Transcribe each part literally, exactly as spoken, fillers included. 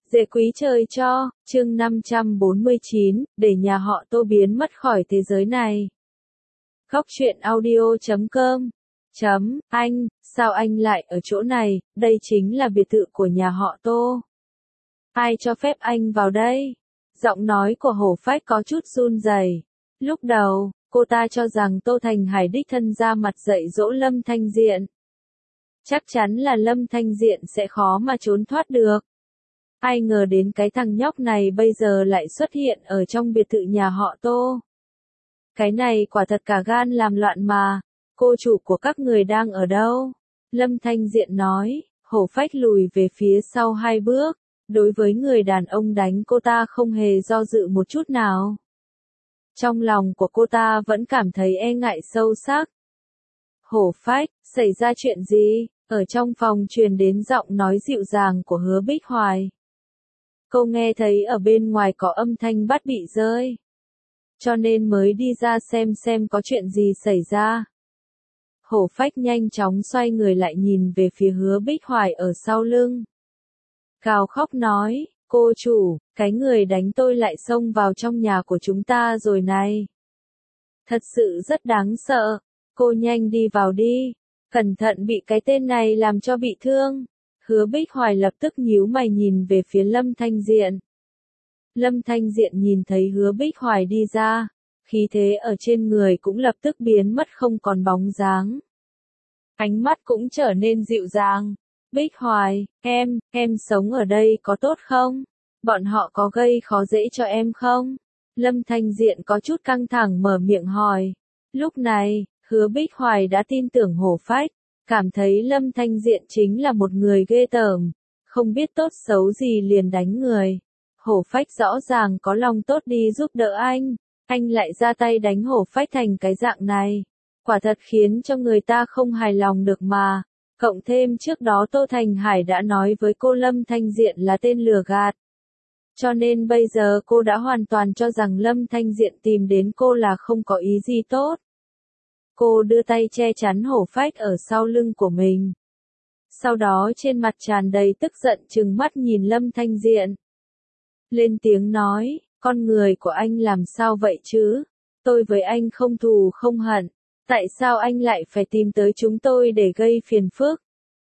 Dễ quý trời cho, chương năm trăm bốn mươi chín, để nhà họ Tô biến mất khỏi thế giới này. Góc truyện audio chấm com chấm, anh, sao anh lại ở chỗ này, đây chính là biệt thự của nhà họ Tô. Ai cho phép anh vào đây? Giọng nói của Hổ Phách có chút run rẩy. Lúc đầu, cô ta cho rằng Tô Thành Hải đích thân ra mặt dạy dỗ Lâm Thanh Diện. Chắc chắn là Lâm Thanh Diện sẽ khó mà trốn thoát được. Ai ngờ đến cái thằng nhóc này bây giờ lại xuất hiện ở trong biệt thự nhà họ Tô. Cái này quả thật cả gan làm loạn mà, cô chủ của các người đang ở đâu? Lâm Thanh Diện nói, Hổ Phách lùi về phía sau hai bước, đối với người đàn ông đánh cô ta không hề do dự một chút nào. Trong lòng của cô ta vẫn cảm thấy e ngại sâu sắc. Hổ Phách, xảy ra chuyện gì? Ở trong phòng truyền đến giọng nói dịu dàng của Hứa Bích Hoài. Cô nghe thấy ở bên ngoài có âm thanh bát bị rơi. Cho nên mới đi ra xem xem có chuyện gì xảy ra. Hổ Phách nhanh chóng xoay người lại nhìn về phía Hứa Bích Hoài ở sau lưng. Gào khóc nói, cô chủ, cái người đánh tôi lại xông vào trong nhà của chúng ta rồi này. Thật sự rất đáng sợ, cô nhanh đi vào đi, cẩn thận bị cái tên này làm cho bị thương. Hứa Bích Hoài lập tức nhíu mày nhìn về phía Lâm Thanh Diện. Lâm Thanh Diện nhìn thấy Hứa Bích Hoài đi ra, khí thế ở trên người cũng lập tức biến mất không còn bóng dáng. Ánh mắt cũng trở nên dịu dàng. Bích Hoài, em, em sống ở đây có tốt không? Bọn họ có gây khó dễ cho em không? Lâm Thanh Diện có chút căng thẳng mở miệng hỏi. Lúc này, Hứa Bích Hoài đã tin tưởng Hổ Phách. Cảm thấy Lâm Thanh Diện chính là một người ghê tởm, không biết tốt xấu gì liền đánh người. Hổ Phách rõ ràng có lòng tốt đi giúp đỡ anh, anh lại ra tay đánh Hổ Phách thành cái dạng này. Quả thật khiến cho người ta không hài lòng được mà. Cộng thêm trước đó Tô Thành Hải đã nói với cô Lâm Thanh Diện là tên lừa gạt. Cho nên bây giờ cô đã hoàn toàn cho rằng Lâm Thanh Diện tìm đến cô là không có ý gì tốt. Cô đưa tay che chắn Hổ Phách ở sau lưng của mình. Sau đó trên mặt tràn đầy tức giận trừng mắt nhìn Lâm Thanh Diện. Lên tiếng nói, con người của anh làm sao vậy chứ? Tôi với anh không thù không hận. Tại sao anh lại phải tìm tới chúng tôi để gây phiền phức?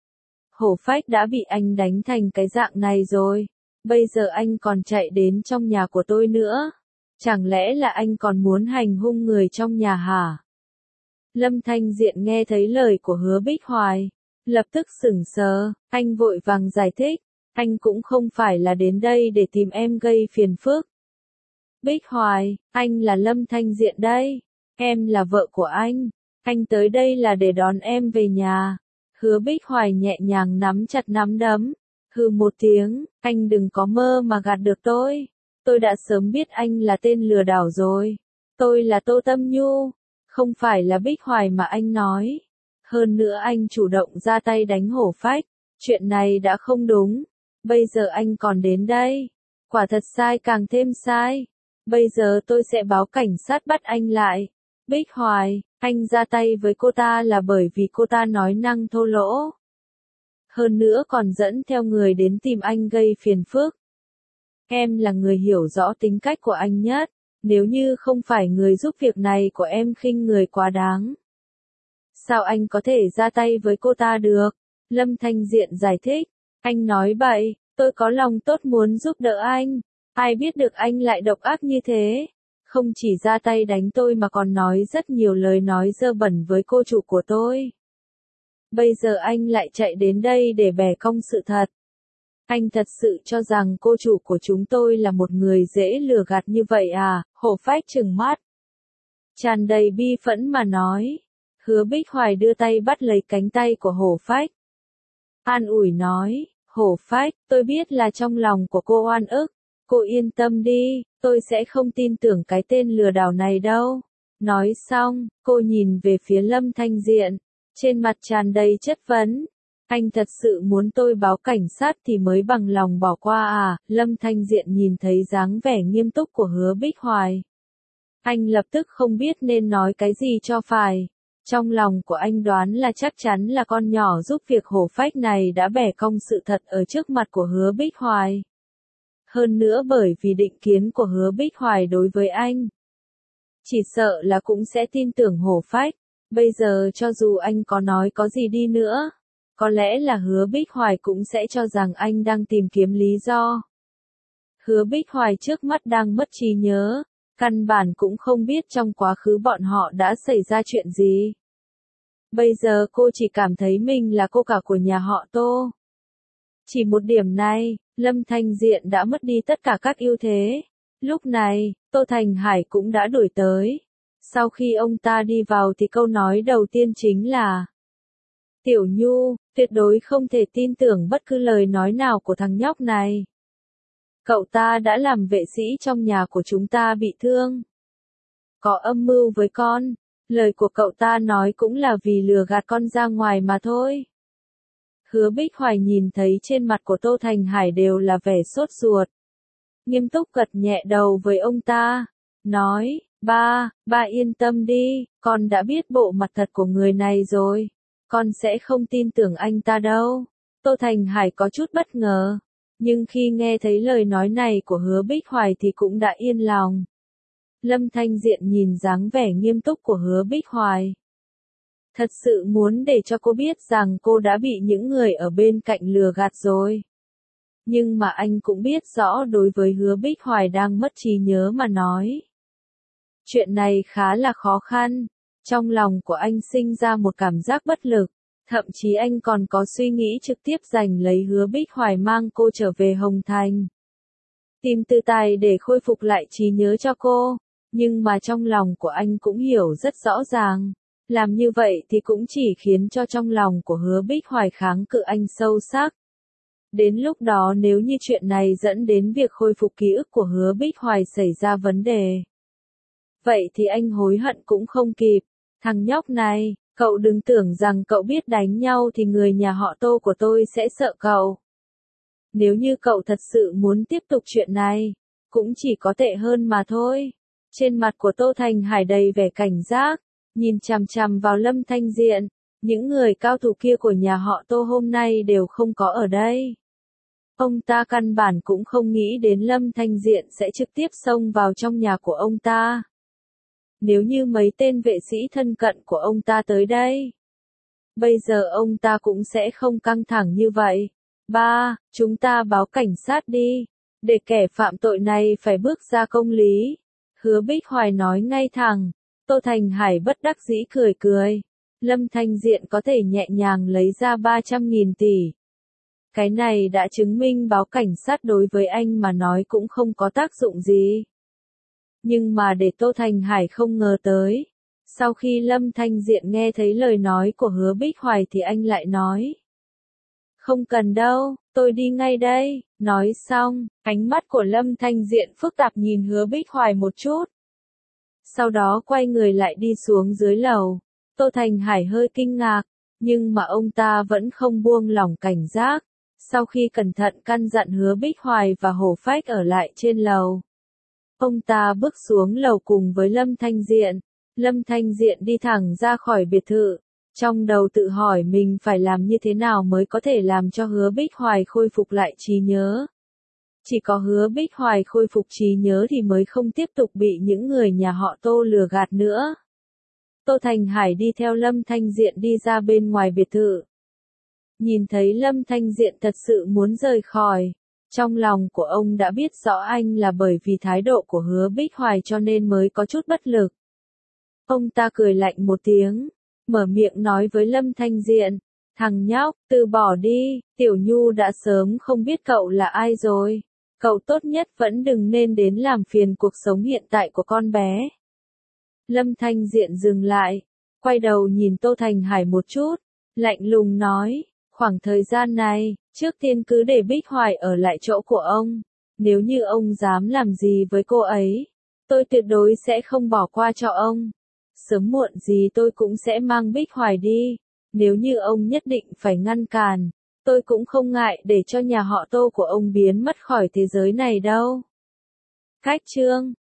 Hổ Phách đã bị anh đánh thành cái dạng này rồi. Bây giờ anh còn chạy đến trong nhà của tôi nữa. Chẳng lẽ là anh còn muốn hành hung người trong nhà hả? Lâm Thanh Diện nghe thấy lời của Hứa Bích Hoài, lập tức sững sờ, anh vội vàng giải thích, anh cũng không phải là đến đây để tìm em gây phiền phức. Bích Hoài, anh là Lâm Thanh Diện đây, em là vợ của anh, anh tới đây là để đón em về nhà. Hứa Bích Hoài nhẹ nhàng nắm chặt nắm đấm, hừ một tiếng, anh đừng có mơ mà gạt được tôi, tôi đã sớm biết anh là tên lừa đảo rồi, tôi là Tô Tâm Nhu. Không phải là Bích Hoài mà anh nói. Hơn nữa anh chủ động ra tay đánh Hổ Phách. Chuyện này đã không đúng. Bây giờ anh còn đến đây. Quả thật sai càng thêm sai. Bây giờ tôi sẽ báo cảnh sát bắt anh lại. Bích Hoài, anh ra tay với cô ta là bởi vì cô ta nói năng thô lỗ. Hơn nữa còn dẫn theo người đến tìm anh gây phiền phức. Em là người hiểu rõ tính cách của anh nhất. Nếu như không phải người giúp việc này của em khinh người quá đáng. Sao anh có thể ra tay với cô ta được? Lâm Thanh Diện giải thích. Anh nói bậy, tôi có lòng tốt muốn giúp đỡ anh. Ai biết được anh lại độc ác như thế. Không chỉ ra tay đánh tôi mà còn nói rất nhiều lời nói dơ bẩn với cô chủ của tôi. Bây giờ anh lại chạy đến đây để bẻ cong sự thật. Anh thật sự cho rằng cô chủ của chúng tôi là một người dễ lừa gạt như vậy à? Hổ Phách trừng mắt. Tràn đầy bi phẫn mà nói. Hứa Bích Hoài đưa tay bắt lấy cánh tay của Hổ Phách. An ủi nói, Hổ Phách, tôi biết là trong lòng của cô oan ức. Cô yên tâm đi, tôi sẽ không tin tưởng cái tên lừa đảo này đâu. Nói xong, cô nhìn về phía Lâm Thanh Diện. Trên mặt tràn đầy chất vấn. Anh thật sự muốn tôi báo cảnh sát thì mới bằng lòng bỏ qua à? Lâm Thanh Diện nhìn thấy dáng vẻ nghiêm túc của Hứa Bích Hoài. Anh lập tức không biết nên nói cái gì cho phải. Trong lòng của anh đoán là chắc chắn là con nhỏ giúp việc Hổ Phách này đã bẻ cong sự thật ở trước mặt của Hứa Bích Hoài. Hơn nữa bởi vì định kiến của Hứa Bích Hoài đối với anh. Chỉ sợ là cũng sẽ tin tưởng hổ phách. Bây giờ cho dù anh có nói có gì đi nữa, có lẽ là Hứa Bích Hoài cũng sẽ cho rằng anh đang tìm kiếm lý do. Hứa Bích Hoài trước mắt đang mất trí nhớ, căn bản cũng không biết trong quá khứ bọn họ đã xảy ra chuyện gì. Bây giờ cô chỉ cảm thấy mình là cô cả của nhà họ Tô. Chỉ một điểm này, Lâm Thanh Diện đã mất đi tất cả các ưu thế. Lúc này, Tô Thành Hải cũng đã đuổi tới. Sau khi ông ta đi vào thì câu nói đầu tiên chính là: Tiểu Nhu, tuyệt đối không thể tin tưởng bất cứ lời nói nào của thằng nhóc này. Cậu ta đã làm vệ sĩ trong nhà của chúng ta bị thương. Có âm mưu với con, lời của cậu ta nói cũng là vì lừa gạt con ra ngoài mà thôi. Hứa Bích Hoài nhìn thấy trên mặt của Tô Thành Hải đều là vẻ sốt ruột. Nghiêm túc gật nhẹ đầu với ông ta, nói: Ba, ba yên tâm đi, con đã biết bộ mặt thật của người này rồi. Con sẽ không tin tưởng anh ta đâu. Tô Thành Hải có chút bất ngờ, nhưng khi nghe thấy lời nói này của Hứa Bích Hoài thì cũng đã yên lòng. Lâm Thanh Diện nhìn dáng vẻ nghiêm túc của Hứa Bích Hoài. Thật sự muốn để cho cô biết rằng cô đã bị những người ở bên cạnh lừa gạt rồi. Nhưng mà anh cũng biết rõ đối với Hứa Bích Hoài đang mất trí nhớ mà nói. Chuyện này khá là khó khăn. Trong lòng của anh sinh ra một cảm giác bất lực. Thậm chí anh còn có suy nghĩ trực tiếp giành lấy Hứa Bích Hoài mang cô trở về Hồng Thành. Tìm tư tài để khôi phục lại trí nhớ cho cô. Nhưng mà trong lòng của anh cũng hiểu rất rõ ràng. Làm như vậy thì cũng chỉ khiến cho trong lòng của Hứa Bích Hoài kháng cự anh sâu sắc. Đến lúc đó nếu như chuyện này dẫn đến việc khôi phục ký ức của Hứa Bích Hoài xảy ra vấn đề, vậy thì anh hối hận cũng không kịp. Thằng nhóc này, cậu đừng tưởng rằng cậu biết đánh nhau thì người nhà họ Tô của tôi sẽ sợ cậu. Nếu như cậu thật sự muốn tiếp tục chuyện này, cũng chỉ có tệ hơn mà thôi. Trên mặt của Tô Thành Hải đầy vẻ cảnh giác, nhìn chằm chằm vào Lâm Thanh Diện. Những người cao thủ kia của nhà họ Tô hôm nay đều không có ở đây. Ông ta căn bản cũng không nghĩ đến Lâm Thanh Diện sẽ trực tiếp xông vào trong nhà của ông ta. Nếu như mấy tên vệ sĩ thân cận của ông ta tới đây, bây giờ ông ta cũng sẽ không căng thẳng như vậy. Ba, chúng ta báo cảnh sát đi, để kẻ phạm tội này phải bước ra công lý. Hứa Bích Hoài nói ngay thẳng. Tô Thành Hải bất đắc dĩ cười cười. Lâm Thanh Diện có thể nhẹ nhàng lấy ra ba trăm nghìn tỷ. Cái này đã chứng minh báo cảnh sát đối với anh mà nói cũng không có tác dụng gì. Nhưng mà để Tô Thành Hải không ngờ tới. Sau khi Lâm Thanh Diện nghe thấy lời nói của Hứa Bích Hoài thì anh lại nói: Không cần đâu, tôi đi ngay đây. Nói xong, ánh mắt của Lâm Thanh Diện phức tạp nhìn Hứa Bích Hoài một chút. Sau đó quay người lại đi xuống dưới lầu. Tô Thành Hải hơi kinh ngạc, nhưng mà ông ta vẫn không buông lỏng cảnh giác. Sau khi cẩn thận căn dặn Hứa Bích Hoài và Hổ Phách ở lại trên lầu, ông ta bước xuống lầu cùng với Lâm Thanh Diện. Lâm Thanh Diện đi thẳng ra khỏi biệt thự, trong đầu tự hỏi mình phải làm như thế nào mới có thể làm cho Hứa Bích Hoài khôi phục lại trí nhớ. Chỉ có Hứa Bích Hoài khôi phục trí nhớ thì mới không tiếp tục bị những người nhà họ Tô lừa gạt nữa. Tô Thành Hải đi theo Lâm Thanh Diện đi ra bên ngoài biệt thự. Nhìn thấy Lâm Thanh Diện thật sự muốn rời khỏi. Trong lòng của ông đã biết rõ anh là bởi vì thái độ của Hứa Bích Hoài cho nên mới có chút bất lực. Ông ta cười lạnh một tiếng, mở miệng nói với Lâm Thanh Diện: Thằng nhóc, từ bỏ đi, Tiểu Nhu đã sớm không biết cậu là ai rồi. Cậu tốt nhất vẫn đừng nên đến làm phiền cuộc sống hiện tại của con bé. Lâm Thanh Diện dừng lại, quay đầu nhìn Tô Thành Hải một chút, lạnh lùng nói: Khoảng thời gian này, trước tiên cứ để Bích Hoài ở lại chỗ của ông. Nếu như ông dám làm gì với cô ấy, tôi tuyệt đối sẽ không bỏ qua cho ông. Sớm muộn gì tôi cũng sẽ mang Bích Hoài đi. Nếu như ông nhất định phải ngăn cản, tôi cũng không ngại để cho nhà họ Tô của ông biến mất khỏi thế giới này đâu. Cách chương